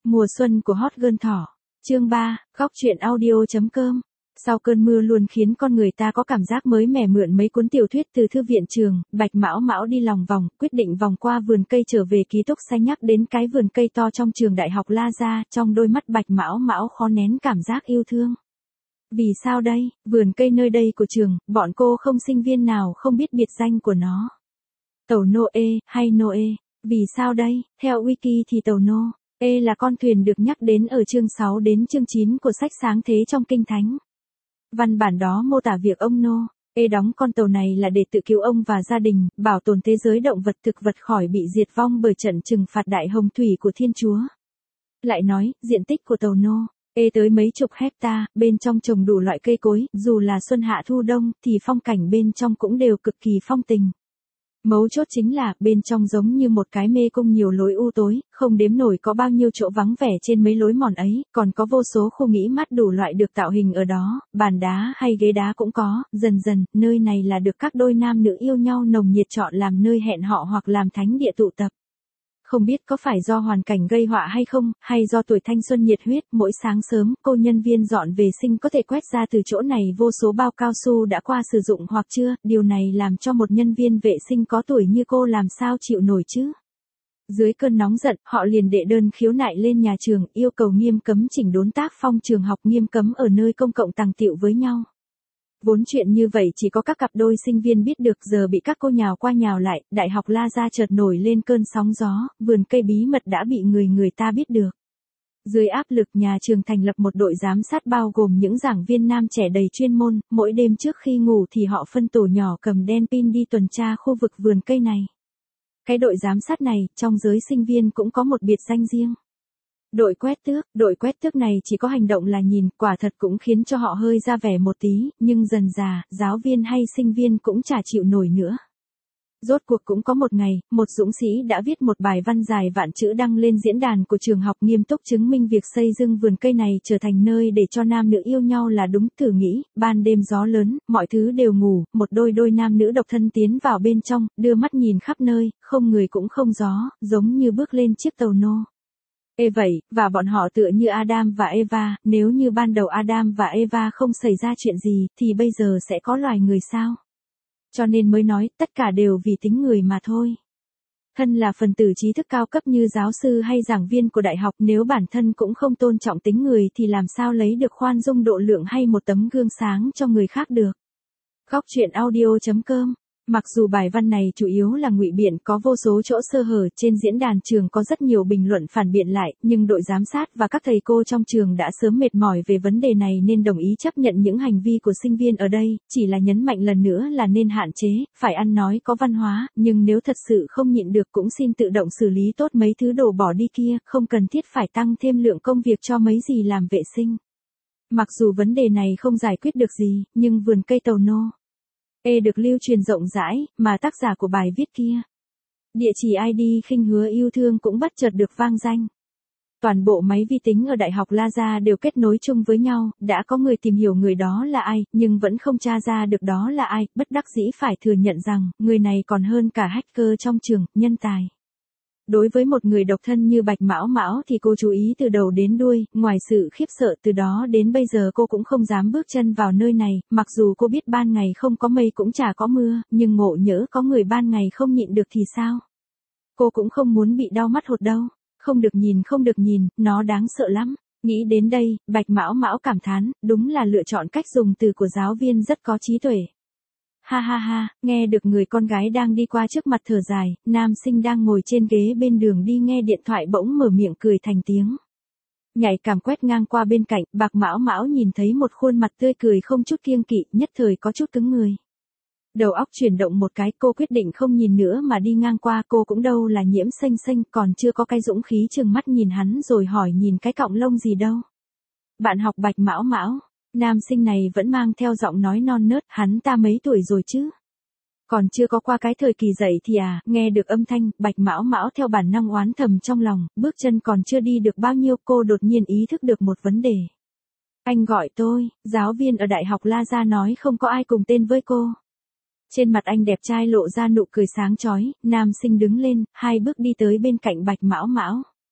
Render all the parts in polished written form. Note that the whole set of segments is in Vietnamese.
Mùa xuân của Hot Girl Thỏ. Chương 3, góc truyện audio.com. Sau cơn mưa luôn khiến con người ta có cảm giác mới mẻ, mượn mấy cuốn tiểu thuyết từ thư viện trường, Bạch Mão Mão đi lòng vòng, quyết định vòng qua vườn cây trở về ký túc xá. Nhắc đến cái vườn cây to trong trường đại học La Gia, trong đôi mắt Bạch Mão Mão khó nén cảm giác yêu thương. Vì sao đây? Vườn cây nơi đây của trường, bọn cô không sinh viên nào không biết biệt danh của nó. Tàu Noe, hay Noe. Vì sao đây? Theo Wiki thì tàu Noe là con thuyền được nhắc đến ở chương 6 đến chương 9 của sách Sáng Thế trong Kinh Thánh. Văn bản đó mô tả việc ông Noe đóng con tàu này là để tự cứu ông và gia đình, bảo tồn thế giới động vật thực vật khỏi bị diệt vong bởi trận trừng phạt đại hồng thủy của Thiên Chúa. Lại nói, diện tích của tàu Noe tới mấy chục hecta, bên trong trồng đủ loại cây cối, dù là xuân hạ thu đông, thì phong cảnh bên trong cũng đều cực kỳ phong tình. Mấu chốt chính là, bên trong giống như một cái mê cung nhiều lối u tối, không đếm nổi có bao nhiêu chỗ vắng vẻ trên mấy lối mòn ấy, còn có vô số khu nghỉ mát đủ loại được tạo hình ở đó, bàn đá hay ghế đá cũng có, dần dần, nơi này là được các đôi nam nữ yêu nhau nồng nhiệt chọn làm nơi hẹn họ hoặc làm thánh địa tụ tập. Không biết có phải do hoàn cảnh gây họa hay không, hay do tuổi thanh xuân nhiệt huyết, mỗi sáng sớm, cô nhân viên dọn vệ sinh có thể quét ra từ chỗ này vô số bao cao su đã qua sử dụng hoặc chưa, điều này làm cho một nhân viên vệ sinh có tuổi như cô làm sao chịu nổi chứ. Dưới cơn nóng giận, họ liền đệ đơn khiếu nại lên nhà trường, yêu cầu nghiêm cấm chỉnh đốn tác phong trường học, nghiêm cấm ở nơi công cộng tàng tiệu với nhau. Vốn chuyện như vậy chỉ có các cặp đôi sinh viên biết được, giờ bị các cô nhào qua nhào lại, đại học La Gia chợt nổi lên cơn sóng gió, vườn cây bí mật đã bị người ta biết được. Dưới áp lực, nhà trường thành lập một đội giám sát bao gồm những giảng viên nam trẻ đầy chuyên môn, mỗi đêm trước khi ngủ thì họ phân tổ nhỏ cầm đèn pin đi tuần tra khu vực vườn cây này. Cái đội giám sát này, trong giới sinh viên cũng có một biệt danh riêng. Đội quét tước này chỉ có hành động là nhìn, quả thật cũng khiến cho họ hơi ra vẻ một tí, nhưng dần dà, giáo viên hay sinh viên cũng chả chịu nổi nữa. Rốt cuộc cũng có một ngày, một dũng sĩ đã viết một bài văn dài vạn chữ đăng lên diễn đàn của trường học, nghiêm túc chứng minh việc xây dựng vườn cây này trở thành nơi để cho nam nữ yêu nhau là đúng. Thử nghĩ, ban đêm gió lớn, mọi thứ đều ngủ, một đôi nam nữ độc thân tiến vào bên trong, đưa mắt nhìn khắp nơi, không người cũng không gió, giống như bước lên chiếc tàu vậy, và bọn họ tựa như Adam và Eva, nếu như ban đầu Adam và Eva không xảy ra chuyện gì, thì bây giờ sẽ có loài người sao? Cho nên mới nói, tất cả đều vì tính người mà thôi. Thân là phần tử trí thức cao cấp như giáo sư hay giảng viên của đại học, nếu bản thân cũng không tôn trọng tính người thì làm sao lấy được khoan dung độ lượng hay một tấm gương sáng cho người khác được. Góc truyện audio.com. Mặc dù bài văn này chủ yếu là ngụy biện, có vô số chỗ sơ hở, trên diễn đàn trường có rất nhiều bình luận phản biện lại, nhưng đội giám sát và các thầy cô trong trường đã sớm mệt mỏi về vấn đề này nên đồng ý chấp nhận những hành vi của sinh viên ở đây, chỉ là nhấn mạnh lần nữa là nên hạn chế, phải ăn nói có văn hóa, nhưng nếu thật sự không nhịn được cũng xin tự động xử lý tốt mấy thứ đổ bỏ đi kia, không cần thiết phải tăng thêm lượng công việc cho mấy gì làm vệ sinh. Mặc dù vấn đề này không giải quyết được gì, nhưng vườn cây tàu được lưu truyền rộng rãi, mà tác giả của bài viết kia, địa chỉ ID khinh hứa yêu thương cũng bất chợt được vang danh. Toàn bộ máy vi tính ở Đại học La Gia đều kết nối chung với nhau, đã có người tìm hiểu người đó là ai, nhưng vẫn không tra ra được đó là ai, bất đắc dĩ phải thừa nhận rằng, người này còn hơn cả hacker trong trường, nhân tài. Đối với một người độc thân như Bạch Mão Mão thì cô chú ý từ đầu đến đuôi, ngoài sự khiếp sợ từ đó đến bây giờ cô cũng không dám bước chân vào nơi này, mặc dù cô biết ban ngày không có mây cũng chả có mưa, nhưng ngộ nhỡ có người ban ngày không nhịn được thì sao? Cô cũng không muốn bị đau mắt hột đâu, không được nhìn, nó đáng sợ lắm. Nghĩ đến đây, Bạch Mão Mão cảm thán, đúng là lựa chọn cách dùng từ của giáo viên rất có trí tuệ. Ha ha ha, nghe được người con gái đang đi qua trước mặt thở dài, nam sinh đang ngồi trên ghế bên đường đi nghe điện thoại bỗng mở miệng cười thành tiếng. Nhạy cảm quét ngang qua bên cạnh, Bạch Mão Mão nhìn thấy một khuôn mặt tươi cười không chút kiêng kỵ, nhất thời có chút cứng người. Đầu óc chuyển động một cái, cô quyết định không nhìn nữa mà đi ngang qua, cô cũng đâu là Nhiễm Xanh, còn chưa có cái dũng khí trừng mắt nhìn hắn rồi hỏi nhìn cái cọng lông gì đâu. Bạn học Bạch Mão Mão. Nam sinh này vẫn mang theo giọng nói non nớt, hắn ta mấy tuổi rồi chứ? Còn chưa có qua cái thời kỳ dậy thì nghe được âm thanh, Bạch Mão Mão theo bản năng oán thầm trong lòng, bước chân còn chưa đi được bao nhiêu, cô đột nhiên ý thức được một vấn đề. Anh gọi tôi, giáo viên ở Đại học La Gia nói không có ai cùng tên với cô. Trên mặt anh đẹp trai lộ ra nụ cười sáng chói, nam sinh đứng lên, 2 bước đi tới bên cạnh Bạch Mão Mão.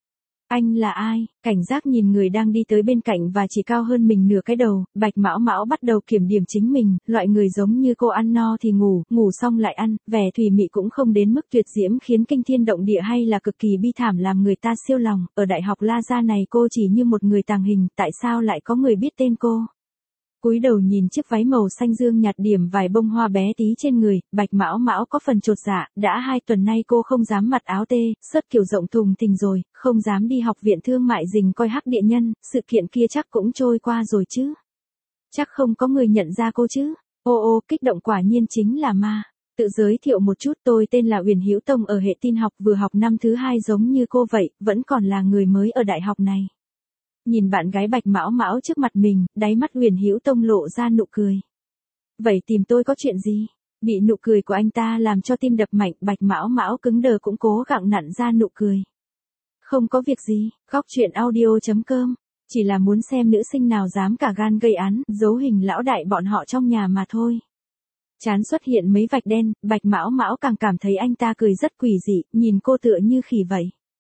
Anh là ai? Cảnh giác nhìn người đang đi tới bên cạnh và chỉ cao hơn mình nửa cái đầu, Bạch Mão Mão bắt đầu kiểm điểm chính mình, loại người giống như cô ăn no thì ngủ, ngủ xong lại ăn, vẻ thùy mị cũng không đến mức tuyệt diễm khiến kinh thiên động địa hay là cực kỳ bi thảm làm người ta siêu lòng, ở Đại học La Gia này cô chỉ như một người tàng hình, tại sao lại có người biết tên cô? Cúi đầu nhìn chiếc váy màu xanh dương nhạt điểm vài bông hoa bé tí trên người, Bạch Mão Mão có phần chột dạ, đã 2 tuần nay cô không dám mặc áo tê, sớt kiểu rộng thùng thình rồi, không dám đi học viện thương mại rình coi hắc địa nhân, sự kiện kia chắc cũng trôi qua rồi chứ. Chắc không có người nhận ra cô chứ. Ô kích động quả nhiên chính là ma. Tự giới thiệu một chút, tôi tên là Uyển Hữu Tông, ở hệ tin học, vừa học năm thứ 2 giống như cô vậy, vẫn còn là người mới ở đại học này. Nhìn bạn gái Bạch Mão Mão trước mặt mình, đáy mắt Uyển Hữu Tông lộ ra nụ cười. Vậy tìm tôi có chuyện gì? Bị nụ cười của anh ta làm cho tim đập mạnh, Bạch Mão Mão cứng đờ cũng cố gắng nặn ra nụ cười. Không có việc gì, Góc Truyện Audio.com. Chỉ là muốn xem nữ sinh nào dám cả gan gây án, giấu hình lão đại bọn họ trong nhà mà thôi. Chán xuất hiện mấy vạch đen, Bạch Mão Mão càng cảm thấy anh ta cười rất quỷ dị, nhìn cô tựa như khỉ vậy.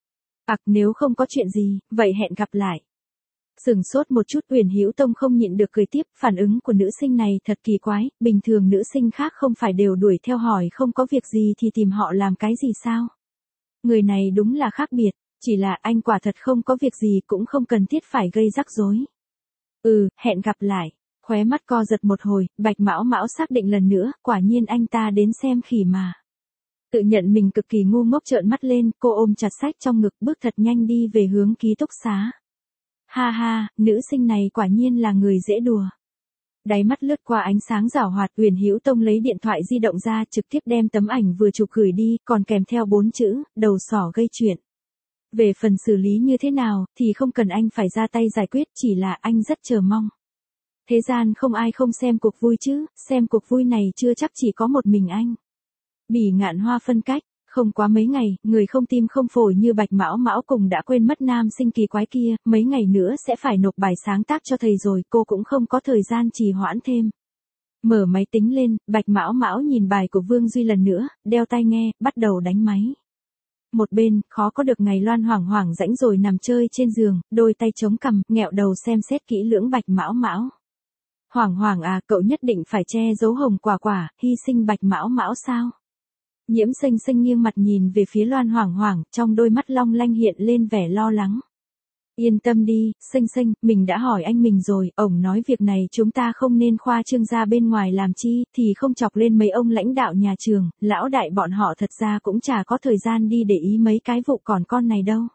Nếu không có chuyện gì, vậy hẹn gặp lại. Sửng sốt một chút, Uyển Hữu Tông không nhịn được cười tiếp, phản ứng của nữ sinh này thật kỳ quái, bình thường nữ sinh khác không phải đều đuổi theo hỏi không có việc gì thì tìm họ làm cái gì sao? Người này đúng là khác biệt, chỉ là anh quả thật không có việc gì cũng không cần thiết phải gây rắc rối. Hẹn gặp lại. Khóe mắt co giật một hồi, Bạch Mão Mão xác định lần nữa, quả nhiên anh ta đến xem khỉ mà. Tự nhận mình cực kỳ ngu ngốc trợn mắt lên, cô ôm chặt sách trong ngực bước thật nhanh đi về hướng ký túc xá. Ha ha, nữ sinh này quả nhiên là người dễ đùa. Đáy mắt lướt qua ánh sáng giảo hoạt, Uyển Hữu Tông lấy điện thoại di động ra trực tiếp đem tấm ảnh vừa chụp gửi đi, còn kèm theo 4 chữ, đầu sỏ gây chuyện. Về phần xử lý như thế nào, thì không cần anh phải ra tay giải quyết, chỉ là anh rất chờ mong. Thế gian không ai không xem cuộc vui chứ, xem cuộc vui này chưa chắc chỉ có một mình anh. Bỉ Ngạn Hoa phân cách, không quá mấy ngày, người không tim không phổi như Bạch Mão Mão cùng đã quên mất nam sinh kỳ quái kia, mấy ngày nữa sẽ phải nộp bài sáng tác cho thầy rồi, cô cũng không có thời gian trì hoãn thêm. Mở máy tính lên, Bạch Mão Mão nhìn bài của Vương Duy lần nữa, đeo tai nghe, bắt đầu đánh máy. Một bên, khó có được ngày Loan hoảng hoảng rãnh rồi nằm chơi trên giường, đôi tay chống cằm, nghẹo đầu xem xét kỹ lưỡng Bạch Mão Mão. Hoảng hoảng à, cậu nhất định phải che giấu Hồng Quả Quả, hy sinh Bạch Mão Mão sao? Nhiễm Xanh Xanh nghiêng mặt nhìn về phía Loan hoảng hoảng, trong đôi mắt long lanh hiện lên vẻ lo lắng. Yên tâm đi, Xanh Xanh, mình đã hỏi anh mình rồi, ổng nói việc này chúng ta không nên khoa trương ra bên ngoài làm chi, thì không chọc lên mấy ông lãnh đạo nhà trường, lão đại bọn họ thật ra cũng chả có thời gian đi để ý mấy cái vụ còn con này đâu.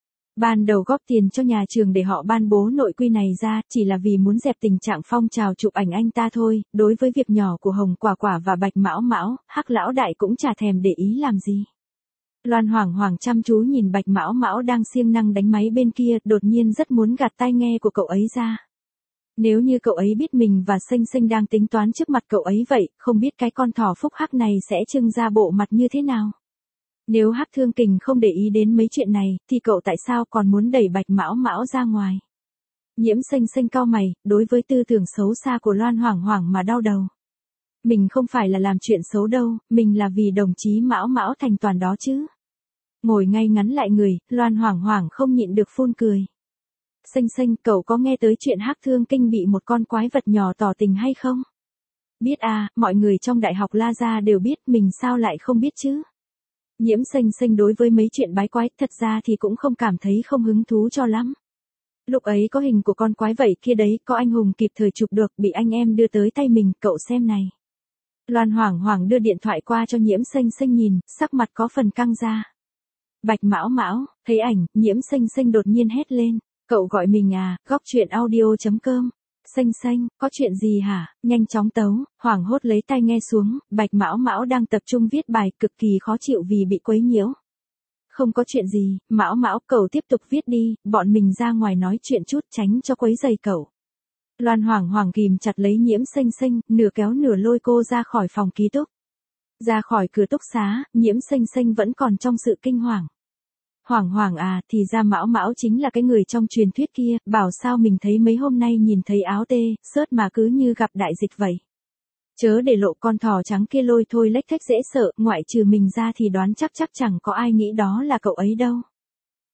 Ban đầu góp tiền cho nhà trường để họ ban bố nội quy này ra, chỉ là vì muốn dẹp tình trạng phong trào chụp ảnh anh ta thôi, đối với việc nhỏ của Hồng Quả Quả và Bạch Mão Mão, Hắc lão đại cũng chả thèm để ý làm gì. Loan hoảng hoảng chăm chú nhìn Bạch Mão Mão đang siêng năng đánh máy bên kia, đột nhiên rất muốn gạt tai nghe của cậu ấy ra. Nếu như cậu ấy biết mình và Xanh Xanh đang tính toán trước mặt cậu ấy vậy, không biết cái con thỏ phúc hắc này sẽ trưng ra bộ mặt như thế nào. Nếu Hắc Thương Kình không để ý đến mấy chuyện này, thì cậu tại sao còn muốn đẩy Bạch Mão Mão ra ngoài? Nhiễm Xanh Xanh cau mày, đối với tư tưởng xấu xa của Loan hoảng hoảng mà đau đầu. Mình không phải là làm chuyện xấu đâu, mình là vì đồng chí Mão Mão thành toàn đó chứ. Ngồi ngay ngắn lại người, Loan hoảng hoảng không nhịn được phun cười. Xanh Xanh, cậu có nghe tới chuyện Hắc Thương Kinh bị một con quái vật nhỏ tỏ tình hay không? Biết à, mọi người trong Đại học La Gia đều biết, mình sao lại không biết chứ? Nhiễm Xanh Xanh đối với mấy chuyện bái quái, thật ra thì cũng không cảm thấy không hứng thú cho lắm. Lúc ấy có hình của con quái vậy kia đấy, có anh hùng kịp thời chụp được, bị anh em đưa tới tay mình, cậu xem này. Loan hoảng hoảng đưa điện thoại qua cho Nhiễm Xanh Xanh nhìn, sắc mặt có phần căng ra. Bạch Mão Mão, thấy ảnh, Nhiễm Xanh Xanh đột nhiên hét lên, cậu gọi mình à, Góc Truyện Audio.com. Xanh Xanh, có chuyện gì hả? Nhanh chóng tấu, hoảng hốt lấy tai nghe xuống, Bạch Mão Mão đang tập trung viết bài, cực kỳ khó chịu vì bị quấy nhiễu. Không có chuyện gì, Mão Mão, cậu tiếp tục viết đi, bọn mình ra ngoài nói chuyện chút tránh cho quấy rầy cậu. Loan hoảng hoảng kìm chặt lấy Nhiễm Xanh Xanh, nửa kéo nửa lôi cô ra khỏi phòng ký túc. Ra khỏi cửa túc xá, Nhiễm Xanh Xanh vẫn còn trong sự kinh hoàng. Hoảng hoảng à, thì ra Mão Mão chính là cái người trong truyền thuyết kia, bảo sao mình thấy mấy hôm nay nhìn thấy áo tê, sớt mà cứ như gặp đại dịch vậy. Chớ để lộ con thỏ trắng kia lôi thôi lếch thếch dễ sợ, ngoại trừ mình ra thì đoán chắc chẳng có ai nghĩ đó là cậu ấy đâu.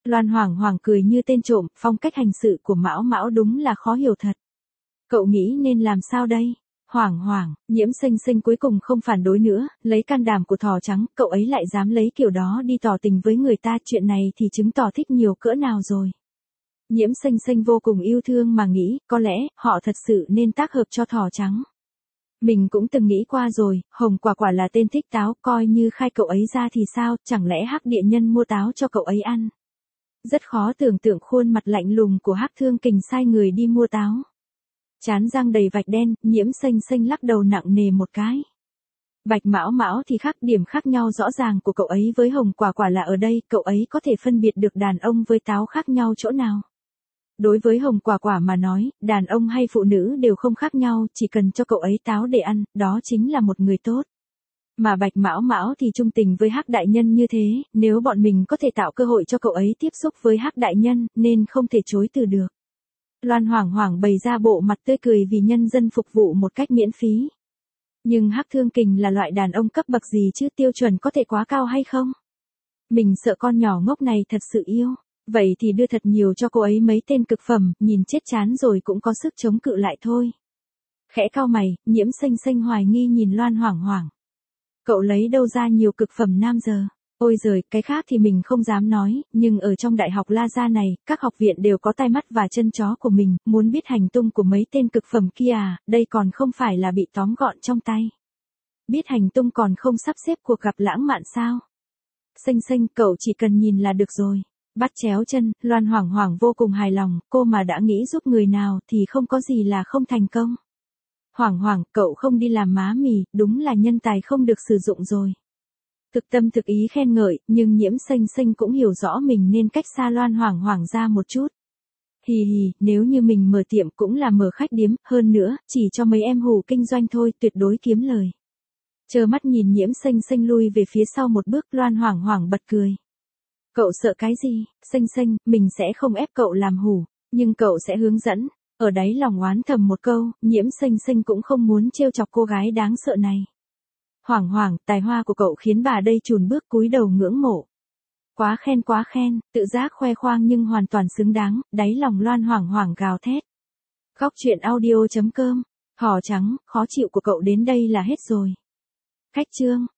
Loan Hoảng Hoảng cười như tên trộm, phong cách hành sự của Mão Mão đúng là khó hiểu thật. Cậu nghĩ nên làm sao đây? Hoảng Hoảng, Nhiễm Xinh Xinh cuối cùng không phản đối nữa, lấy can đảm của thỏ trắng, cậu ấy lại dám lấy kiểu đó đi tỏ tình với người ta, chuyện này thì chứng tỏ thích nhiều cỡ nào rồi. Nhiễm Xinh Xinh vô cùng yêu thương mà nghĩ, có lẽ, họ thật sự nên tác hợp cho thỏ trắng. Mình cũng từng nghĩ qua rồi, Hồng Quả Quả là tên thích táo, coi như khai cậu ấy ra thì sao, chẳng lẽ Hắc Địa Nhân mua táo cho cậu ấy ăn. Rất khó tưởng tượng khuôn mặt lạnh lùng của Hắc Thương Kình sai người đi mua táo. Chán răng đầy vạch đen, Nhiễm Xinh Xinh lắc đầu nặng nề một cái. Bạch Mão Mão thì khác, điểm khác nhau rõ ràng của cậu ấy với Hồng Quả Quả là ở đây, cậu ấy có thể phân biệt được đàn ông với táo khác nhau chỗ nào. Đối với Hồng Quả Quả mà nói, đàn ông hay phụ nữ đều không khác nhau, chỉ cần cho cậu ấy táo để ăn, đó chính là một người tốt. Mà Bạch Mão Mão thì trung tình với Hắc đại nhân như thế, nếu bọn mình có thể tạo cơ hội cho cậu ấy tiếp xúc với Hắc đại nhân, nên không thể chối từ được. Loan Hoảng Hoảng bày ra bộ mặt tươi cười vì nhân dân phục vụ một cách miễn phí. Nhưng Hắc Thương Kình là loại đàn ông cấp bậc gì chứ, tiêu chuẩn có thể quá cao hay không? Mình sợ con nhỏ ngốc này thật sự yêu. Vậy thì đưa thật nhiều cho cô ấy mấy tên cực phẩm, nhìn chết chán rồi cũng có sức chống cự lại thôi. Khẽ cau mày, Nhiễm Xinh Xinh hoài nghi nhìn Loan Hoảng Hoảng. Cậu lấy đâu ra nhiều cực phẩm nam giờ? Ôi giời, cái khác thì mình không dám nói, nhưng ở trong đại học La Gia này, các học viện đều có tai mắt và chân chó của mình, muốn biết hành tung của mấy tên cực phẩm kia à, đây còn không phải là bị tóm gọn trong tay. Biết hành tung còn không sắp xếp cuộc gặp lãng mạn sao? Xinh Xinh, cậu chỉ cần nhìn là được rồi. Bắt chéo chân, Loan Hoảng Hoảng vô cùng hài lòng, cô mà đã nghĩ giúp người nào thì không có gì là không thành công. Hoảng Hoảng, cậu không đi làm má mì, đúng là nhân tài không được sử dụng rồi. Thực tâm thực ý khen ngợi, nhưng Nhiễm Xinh Xinh cũng hiểu rõ mình nên cách xa Loan Hoảng Hoảng ra một chút. Hì hì, nếu như mình mở tiệm cũng là mở khách điếm, hơn nữa, chỉ cho mấy em hù kinh doanh thôi, tuyệt đối kiếm lời. Trơ mắt nhìn Nhiễm Xinh Xinh lui về phía sau một bước, Loan Hoảng Hoảng bật cười. Cậu sợ cái gì? Xinh Xinh, mình sẽ không ép cậu làm hù, nhưng cậu sẽ hướng dẫn. Ở đáy lòng oán thầm một câu, Nhiễm Xinh Xinh cũng không muốn trêu chọc cô gái đáng sợ này. Hoảng Hoảng, tài hoa của cậu khiến bà đây chùn bước cúi đầu ngưỡng mộ. Quá khen, tự giác khoe khoang nhưng hoàn toàn xứng đáng, đáy lòng Loan Hoảng Hoảng gào thét. Góc truyện audio.com, Thỏ Trắng, khó chịu của cậu đến đây là hết rồi. Khách chương.